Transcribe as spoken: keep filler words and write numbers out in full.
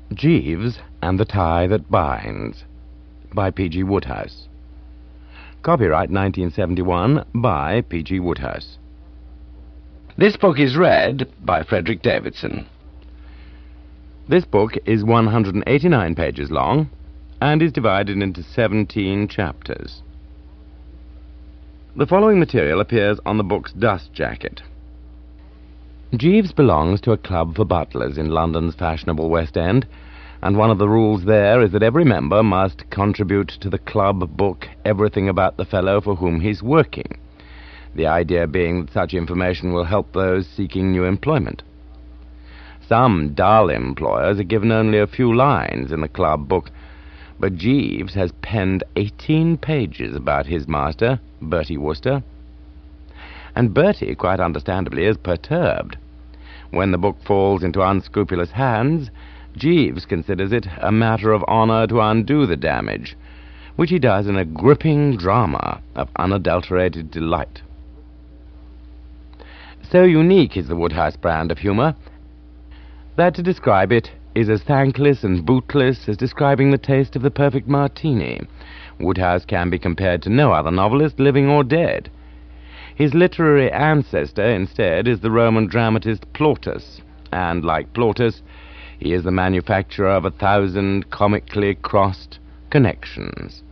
Jeeves and the Tie That Binds, by P G Wodehouse. Copyright nineteen seventy-one by P G Wodehouse. This book is read by Frederick Davidson. This book is one hundred eighty-nine pages long and is divided into seventeen chapters. The following material appears on the book's dust jacket. Jeeves belongs to a club for butlers in London's fashionable West End, and one of the rules there is that every member must contribute to the club book everything about the fellow for whom he's working, the idea being that such information will help those seeking new employment. Some dull employers are given only a few lines in the club book, but Jeeves has penned eighteen pages about his master, Bertie Wooster. And Bertie, quite understandably, is perturbed. When the book falls into unscrupulous hands, Jeeves considers it a matter of honor to undo the damage, which he does in a gripping drama of unadulterated delight. So unique is the Wodehouse brand of humor that to describe it is as thankless and bootless as describing the taste of the perfect martini. Wodehouse can be compared to no other novelist, living or dead. His literary ancestor, instead, is the Roman dramatist Plautus, and, like Plautus, he is the manufacturer of a thousand comically crossed connections.